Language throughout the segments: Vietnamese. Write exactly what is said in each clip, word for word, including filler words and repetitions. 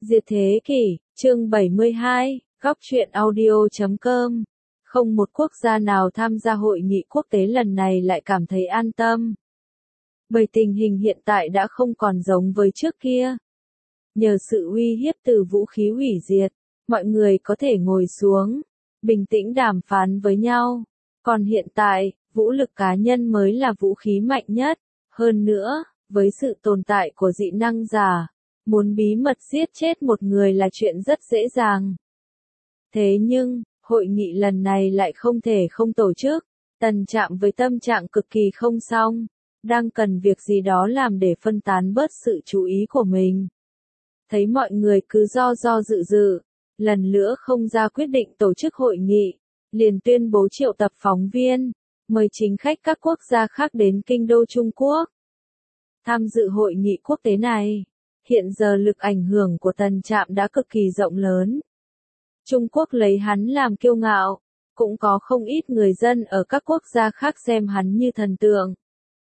Diệt thế kỷ, chương bảy mươi hai, góc truyện audio chấm com. Không một quốc gia nào tham gia hội nghị quốc tế lần này lại cảm thấy an tâm. Bởi tình hình hiện tại đã không còn giống với trước kia. Nhờ sự uy hiếp từ vũ khí hủy diệt, mọi người có thể ngồi xuống, bình tĩnh đàm phán với nhau. Còn hiện tại, vũ lực cá nhân mới là vũ khí mạnh nhất. Hơn nữa, với sự tồn tại của dị năng giả, muốn bí mật giết chết một người là chuyện rất dễ dàng. Thế nhưng, hội nghị lần này lại không thể không tổ chức. Tần Trạm với tâm trạng cực kỳ không xong, đang cần việc gì đó làm để phân tán bớt sự chú ý của mình. Thấy mọi người cứ do do dự dự, lần nữa không ra quyết định tổ chức hội nghị, liền tuyên bố triệu tập phóng viên, mời chính khách các quốc gia khác đến kinh đô Trung Quốc. Tham dự hội nghị quốc tế này, hiện giờ lực ảnh hưởng của Tần Trạm đã cực kỳ rộng lớn. Trung Quốc lấy hắn làm kiêu ngạo, cũng có không ít người dân ở các quốc gia khác xem hắn như thần tượng.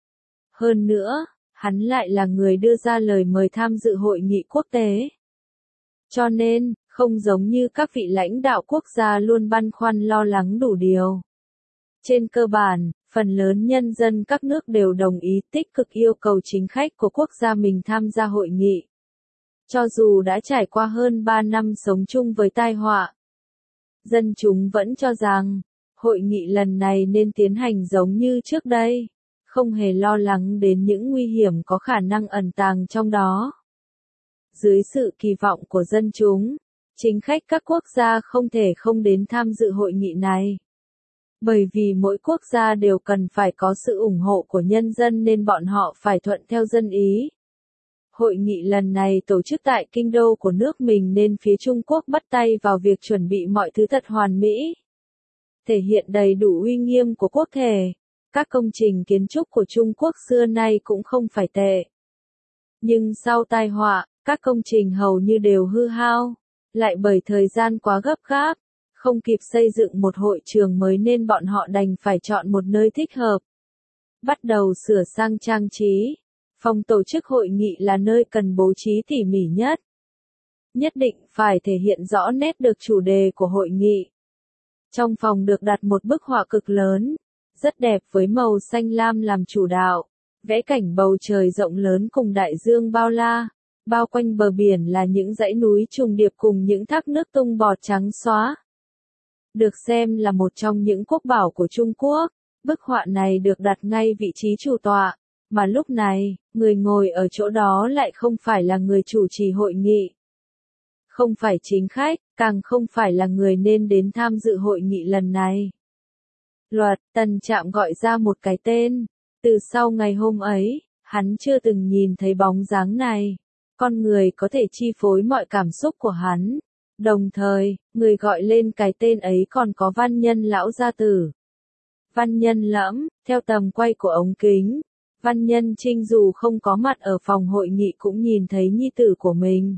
Hơn nữa, hắn lại là người đưa ra lời mời tham dự hội nghị quốc tế. Cho nên, không giống như các vị lãnh đạo quốc gia luôn băn khoăn lo lắng đủ điều. Trên cơ bản, phần lớn nhân dân các nước đều đồng ý tích cực yêu cầu chính khách của quốc gia mình tham gia hội nghị. Cho dù đã trải qua hơn ba năm sống chung với tai họa, dân chúng vẫn cho rằng, hội nghị lần này nên tiến hành giống như trước đây, không hề lo lắng đến những nguy hiểm có khả năng ẩn tàng trong đó. Dưới sự kỳ vọng của dân chúng, chính khách các quốc gia không thể không đến tham dự hội nghị này. Bởi vì mỗi quốc gia đều cần phải có sự ủng hộ của nhân dân nên bọn họ phải thuận theo dân ý. Hội nghị lần này tổ chức tại kinh đô của nước mình nên phía Trung Quốc bắt tay vào việc chuẩn bị mọi thứ thật hoàn mỹ. Thể hiện đầy đủ uy nghiêm của quốc thể, các công trình kiến trúc của Trung Quốc xưa nay cũng không phải tệ. Nhưng sau tai họa, các công trình hầu như đều hư hao, lại bởi thời gian quá gấp gáp, không kịp xây dựng một hội trường mới nên bọn họ đành phải chọn một nơi thích hợp. Bắt đầu sửa sang trang trí. Phòng tổ chức hội nghị là nơi cần bố trí tỉ mỉ nhất. Nhất định phải thể hiện rõ nét được chủ đề của hội nghị. Trong phòng được đặt một bức họa cực lớn, rất đẹp với màu xanh lam làm chủ đạo, vẽ cảnh bầu trời rộng lớn cùng đại dương bao la, bao quanh bờ biển là những dãy núi trùng điệp cùng những thác nước tung bọt trắng xóa. Được xem là một trong những quốc bảo của Trung Quốc, bức họa này được đặt ngay vị trí chủ tọa. Mà lúc này, người ngồi ở chỗ đó lại không phải là người chủ trì hội nghị. Không phải chính khách, càng không phải là người nên đến tham dự hội nghị lần này. Luật, Tần Trạm gọi ra một cái tên. Từ sau ngày hôm ấy, hắn chưa từng nhìn thấy bóng dáng này. Con người có thể chi phối mọi cảm xúc của hắn. Đồng thời, người gọi lên cái tên ấy còn có văn nhân lão gia tử. Văn nhân Lẫm, theo tầm quay của ống kính. Văn nhân Trinh dù không có mặt ở phòng hội nghị cũng nhìn thấy nhi tử của mình.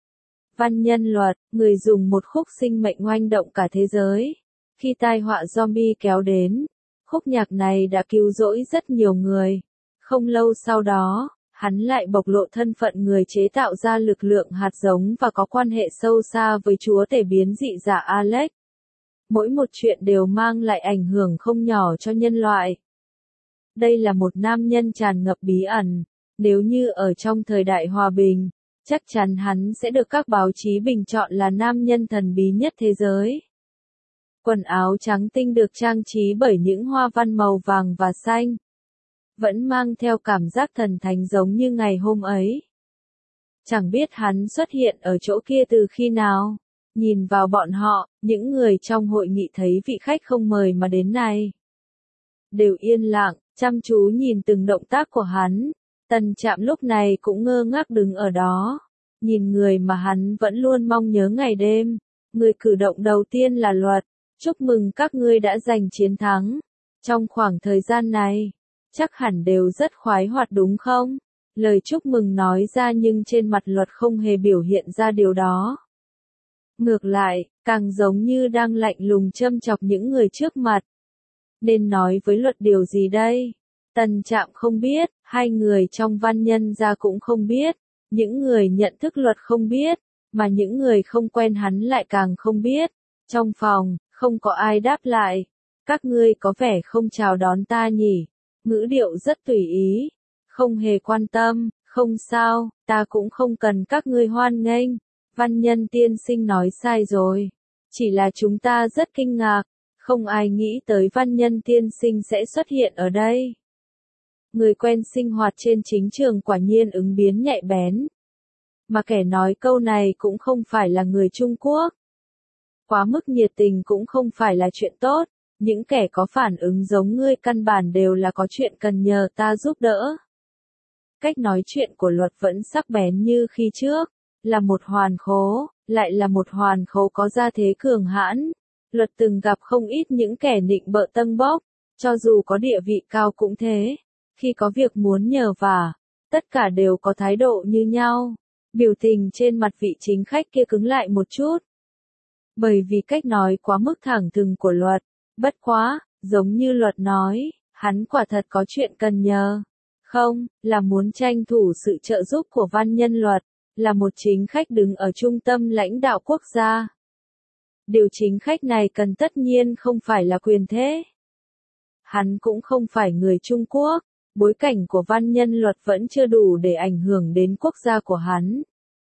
Văn nhân Luật, người dùng một khúc sinh mệnh oanh động cả thế giới. Khi tai họa zombie kéo đến, khúc nhạc này đã cứu rỗi rất nhiều người. Không lâu sau đó, hắn lại bộc lộ thân phận người chế tạo ra lực lượng hạt giống và có quan hệ sâu xa với chúa tể biến dị giả Alex. Mỗi một chuyện đều mang lại ảnh hưởng không nhỏ cho nhân loại. Đây là một nam nhân tràn ngập bí ẩn, nếu như ở trong thời đại hòa bình, chắc chắn hắn sẽ được các báo chí bình chọn là nam nhân thần bí nhất thế giới. Quần áo trắng tinh được trang trí bởi những hoa văn màu vàng và xanh, vẫn mang theo cảm giác thần thánh giống như ngày hôm ấy. Chẳng biết hắn xuất hiện ở chỗ kia từ khi nào, nhìn vào bọn họ, những người trong hội nghị thấy vị khách không mời mà đến này. Đều yên lặng, chăm chú nhìn từng động tác của hắn. Tần Trạm lúc này cũng ngơ ngác đứng ở đó, nhìn người mà hắn vẫn luôn mong nhớ ngày đêm. Người cử động đầu tiên là Luật, chúc mừng các ngươi đã giành chiến thắng. Trong khoảng thời gian này, chắc hẳn đều rất khoái hoạt đúng không? Lời chúc mừng nói ra nhưng trên mặt Luật không hề biểu hiện ra điều đó. Ngược lại, càng giống như đang lạnh lùng châm chọc những người trước mặt. Nên nói với Luật điều gì đây? Tần Trạm không biết, hai người trong văn nhân gia cũng không biết, những người nhận thức Luật không biết, mà những người không quen hắn lại càng không biết. Trong phòng, không có ai đáp lại. Các ngươi có vẻ không chào đón ta nhỉ? Ngữ điệu rất tùy ý, không hề quan tâm, không sao, ta cũng không cần các ngươi hoan nghênh. Văn Nhân tiên sinh nói sai rồi. Chỉ là chúng ta rất kinh ngạc, không ai nghĩ tới Văn Nhân tiên sinh sẽ xuất hiện ở đây. Người quen sinh hoạt trên chính trường quả nhiên ứng biến nhạy bén. Mà kẻ nói câu này cũng không phải là người Trung Quốc. Quá mức nhiệt tình cũng không phải là chuyện tốt. Những kẻ có phản ứng giống ngươi căn bản đều là có chuyện cần nhờ ta giúp đỡ. Cách nói chuyện của Luật vẫn sắc bén như khi trước, là một hoàn khố, lại là một hoàn khố có gia thế cường hãn. Luật từng gặp không ít những kẻ nịnh bợ tâng bốc, cho dù có địa vị cao cũng thế. Khi có việc muốn nhờ vả, tất cả đều có thái độ như nhau. Biểu tình trên mặt vị chính khách kia cứng lại một chút. Bởi vì cách nói quá mức thẳng thừng của Luật. Bất quá, giống như Luật nói, hắn quả thật có chuyện cần nhờ. Không, là muốn tranh thủ sự trợ giúp của Văn Nhân Luật, là một chính khách đứng ở trung tâm lãnh đạo quốc gia. Điều chính khách này cần tất nhiên không phải là quyền thế. Hắn cũng không phải người Trung Quốc, bối cảnh của Văn Nhân Luật vẫn chưa đủ để ảnh hưởng đến quốc gia của hắn.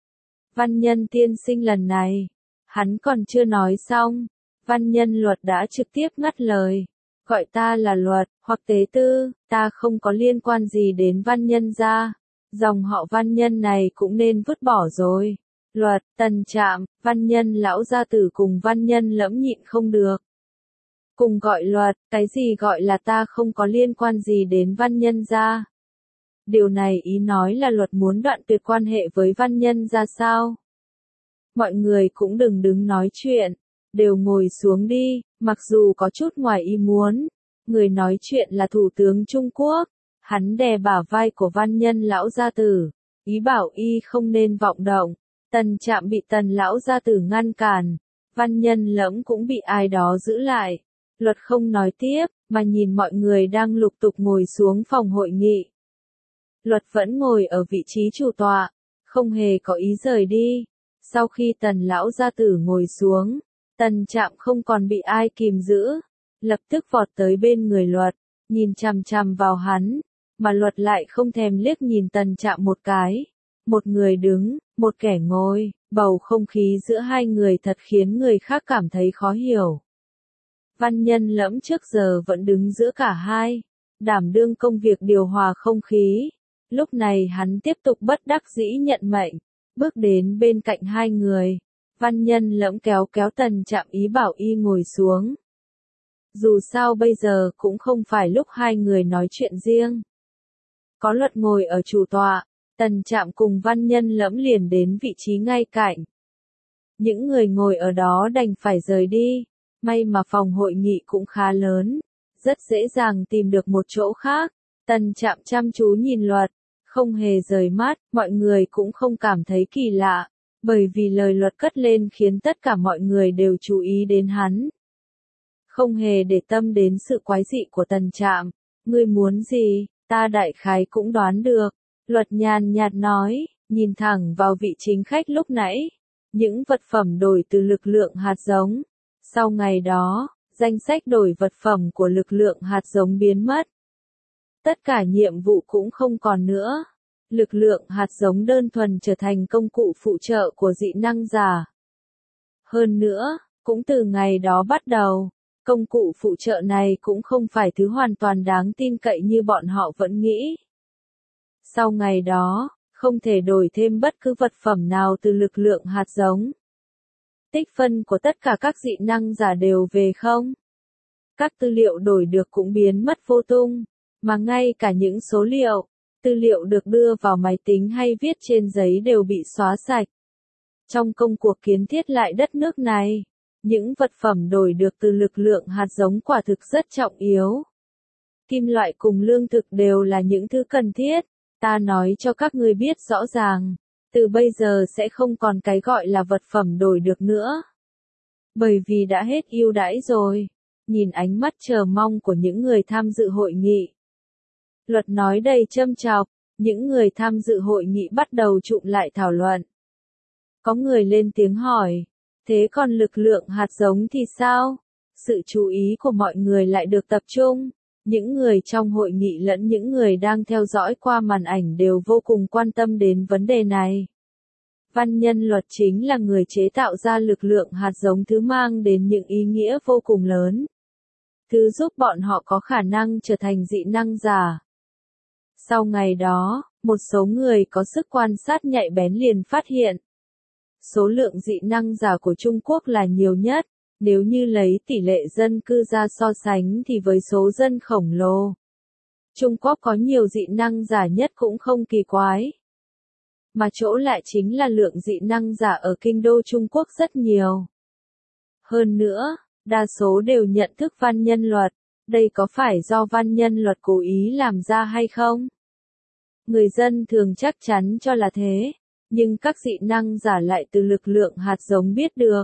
Văn Nhân tiên sinh lần này, hắn còn chưa nói xong. Văn Nhân Luật đã trực tiếp ngắt lời. Gọi ta là Luật, hoặc Tế Tư, ta không có liên quan gì đến Văn Nhân gia. Dòng họ Văn Nhân này cũng nên vứt bỏ rồi. Luật, Tần Trạm, Văn Nhân lão gia tử cùng Văn Nhân Lẫm nhịn không được. Cùng gọi Luật, cái gì gọi là ta không có liên quan gì đến Văn Nhân gia? Điều này ý nói là Luật muốn đoạn tuyệt quan hệ với Văn Nhân gia sao? Mọi người cũng đừng đứng nói chuyện. Đều ngồi xuống đi, mặc dù có chút ngoài ý muốn. Người nói chuyện là Thủ tướng Trung Quốc. Hắn đè bả vai của Văn Nhân lão gia tử, ý bảo y không nên vọng động. Tần Trạm bị Tần lão gia tử ngăn cản. Văn Nhân Lẫm cũng bị ai đó giữ lại. Luật không nói tiếp, mà nhìn mọi người đang lục tục ngồi xuống phòng hội nghị. Luật vẫn ngồi ở vị trí chủ tọa, không hề có ý rời đi. Sau khi Tần lão gia tử ngồi xuống, Tần Trạm không còn bị ai kìm giữ, lập tức vọt tới bên người Luật, nhìn chằm chằm vào hắn, mà Luật lại không thèm liếc nhìn Tần Trạm một cái. Một người đứng, một kẻ ngồi, bầu không khí giữa hai người thật khiến người khác cảm thấy khó hiểu. Văn Nhân Lẫm trước giờ vẫn đứng giữa cả hai, đảm đương công việc điều hòa không khí. Lúc này hắn tiếp tục bất đắc dĩ nhận mệnh, bước đến bên cạnh hai người. Văn Nhân Lẫm kéo kéo Tần Trạm ý bảo y ngồi xuống. Dù sao bây giờ cũng không phải lúc hai người nói chuyện riêng. Có Luật ngồi ở chủ tọa, Tần Trạm cùng Văn Nhân Lẫm liền đến vị trí ngay cạnh. Những người ngồi ở đó đành phải rời đi. May mà phòng hội nghị cũng khá lớn, rất dễ dàng tìm được một chỗ khác. Tần Trạm chăm chú nhìn Luật, không hề rời mắt, mọi người cũng không cảm thấy kỳ lạ, bởi vì lời Luật cất lên khiến tất cả mọi người đều chú ý đến hắn. Không hề để tâm đến sự quái dị của Tần Trạm. Ngươi muốn gì, ta đại khái cũng đoán được. Luật nhàn nhạt nói, nhìn thẳng vào vị chính khách lúc nãy. Những vật phẩm đổi từ lực lượng hạt giống. Sau ngày đó, danh sách đổi vật phẩm của lực lượng hạt giống biến mất. Tất cả nhiệm vụ cũng không còn nữa. Lực lượng hạt giống đơn thuần trở thành công cụ phụ trợ của dị năng giả. Hơn nữa, cũng từ ngày đó bắt đầu, công cụ phụ trợ này cũng không phải thứ hoàn toàn đáng tin cậy như bọn họ vẫn nghĩ. Sau ngày đó, không thể đổi thêm bất cứ vật phẩm nào từ lực lượng hạt giống. Tích phân của tất cả các dị năng giả đều về không. Các tư liệu đổi được cũng biến mất vô tung, mà ngay cả những số liệu, tư liệu được đưa vào máy tính hay viết trên giấy đều bị xóa sạch. Trong công cuộc kiến thiết lại đất nước này, những vật phẩm đổi được từ lực lượng hạt giống quả thực rất trọng yếu. Kim loại cùng lương thực đều là những thứ cần thiết. Ta nói cho các ngươi biết rõ ràng, từ bây giờ sẽ không còn cái gọi là vật phẩm đổi được nữa. Bởi vì đã hết ưu đãi rồi. Nhìn ánh mắt chờ mong của những người tham dự hội nghị. Luật nói đầy châm chọc, những người tham dự hội nghị bắt đầu chụm lại thảo luận. Có người lên tiếng hỏi, thế còn lực lượng hạt giống thì sao? Sự chú ý của mọi người lại được tập trung. Những người trong hội nghị lẫn những người đang theo dõi qua màn ảnh đều vô cùng quan tâm đến vấn đề này. Văn nhân luật chính là người chế tạo ra lực lượng hạt giống thứ mang đến những ý nghĩa vô cùng lớn. Thứ giúp bọn họ có khả năng trở thành dị năng giả. Sau ngày đó, một số người có sức quan sát nhạy bén liền phát hiện. Số lượng dị năng giả của Trung Quốc là nhiều nhất, nếu như lấy tỷ lệ dân cư ra so sánh thì với số dân khổng lồ. Trung Quốc có nhiều dị năng giả nhất cũng không kỳ quái. Mà chỗ lại chính là lượng dị năng giả ở kinh đô Trung Quốc rất nhiều. Hơn nữa, đa số đều nhận thức văn nhân luật, đây có phải do văn nhân luật cố ý làm ra hay không? Người dân thường chắc chắn cho là thế, nhưng các dị năng giả lại từ lực lượng hạt giống biết được.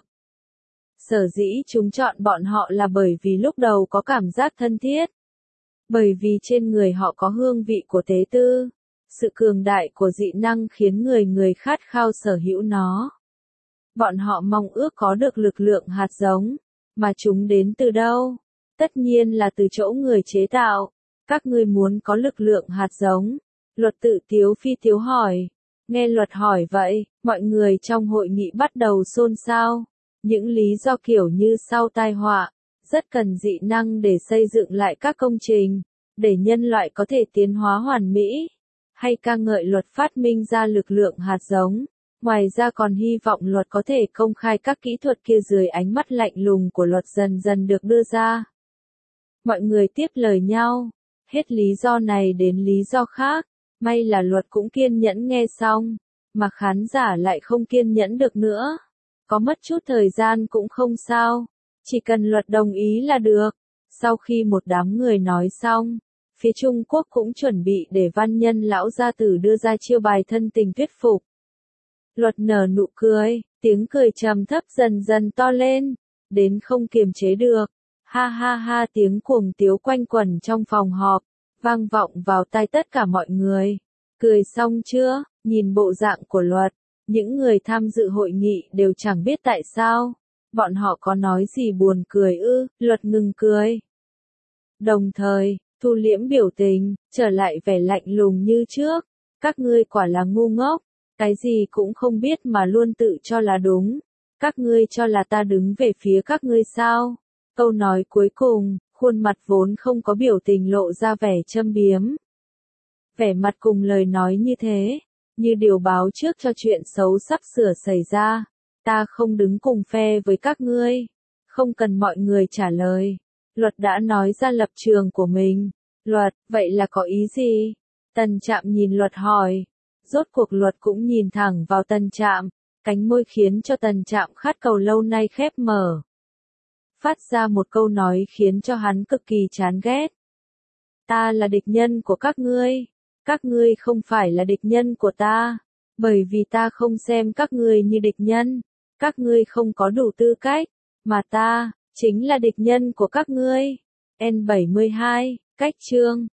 Sở dĩ chúng chọn bọn họ là bởi vì lúc đầu có cảm giác thân thiết. Bởi vì trên người họ có hương vị của tế tư. Sự cường đại của dị năng khiến người người khát khao sở hữu nó. Bọn họ mong ước có được lực lượng hạt giống. Mà chúng đến từ đâu? Tất nhiên là từ chỗ người chế tạo. Các ngươi muốn có lực lượng hạt giống. Luật tự tiếu phi tiếu hỏi. Nghe luật hỏi vậy, mọi người trong hội nghị bắt đầu xôn xao. Những lý do kiểu như sau tai họa, rất cần dị năng để xây dựng lại các công trình, để nhân loại có thể tiến hóa hoàn mỹ, hay ca ngợi luật phát minh ra lực lượng hạt giống. Ngoài ra còn hy vọng luật có thể công khai các kỹ thuật kia dưới ánh mắt lạnh lùng của luật dần dần được đưa ra. Mọi người tiếp lời nhau, hết lý do này đến lý do khác, may là luật cũng kiên nhẫn nghe xong, mà khán giả lại không kiên nhẫn được nữa. Có mất chút thời gian cũng không sao, chỉ cần luật đồng ý là được. Sau khi một đám người nói xong, phía Trung Quốc cũng chuẩn bị để văn nhân lão gia tử đưa ra chiêu bài thân tình thuyết phục. Luật nở nụ cười, tiếng cười trầm thấp dần dần to lên, đến không kiềm chế được. Ha ha ha, tiếng cuồng tiếu quanh quẩn trong phòng họp, vang vọng vào tai tất cả mọi người. Cười xong chưa? Nhìn bộ dạng của luật, những người tham dự hội nghị đều chẳng biết tại sao. Bọn họ có nói gì buồn cười ư? Luật ngừng cười. Đồng thời, thu liễm biểu tình, trở lại vẻ lạnh lùng như trước. Các ngươi quả là ngu ngốc, cái gì cũng không biết mà luôn tự cho là đúng. Các ngươi cho là ta đứng về phía các ngươi sao? Câu nói cuối cùng, khuôn mặt vốn không có biểu tình lộ ra vẻ châm biếm. Vẻ mặt cùng lời nói như thế, như điều báo trước cho chuyện xấu sắp sửa xảy ra. Ta không đứng cùng phe với các ngươi. Không cần mọi người trả lời. Luật đã nói ra lập trường của mình. Luật, vậy là có ý gì? Tần Trạm nhìn Luật hỏi. Rốt cuộc Luật cũng nhìn thẳng vào Tần Trạm, cánh môi khiến cho Tần Trạm khát cầu lâu nay khép mở. Phát ra một câu nói khiến cho hắn cực kỳ chán ghét. Ta là địch nhân của các ngươi. Các ngươi không phải là địch nhân của ta. Bởi vì ta không xem các ngươi như địch nhân. Các ngươi không có đủ tư cách. Mà ta, chính là địch nhân của các ngươi. N bảy mươi hai, cách chương.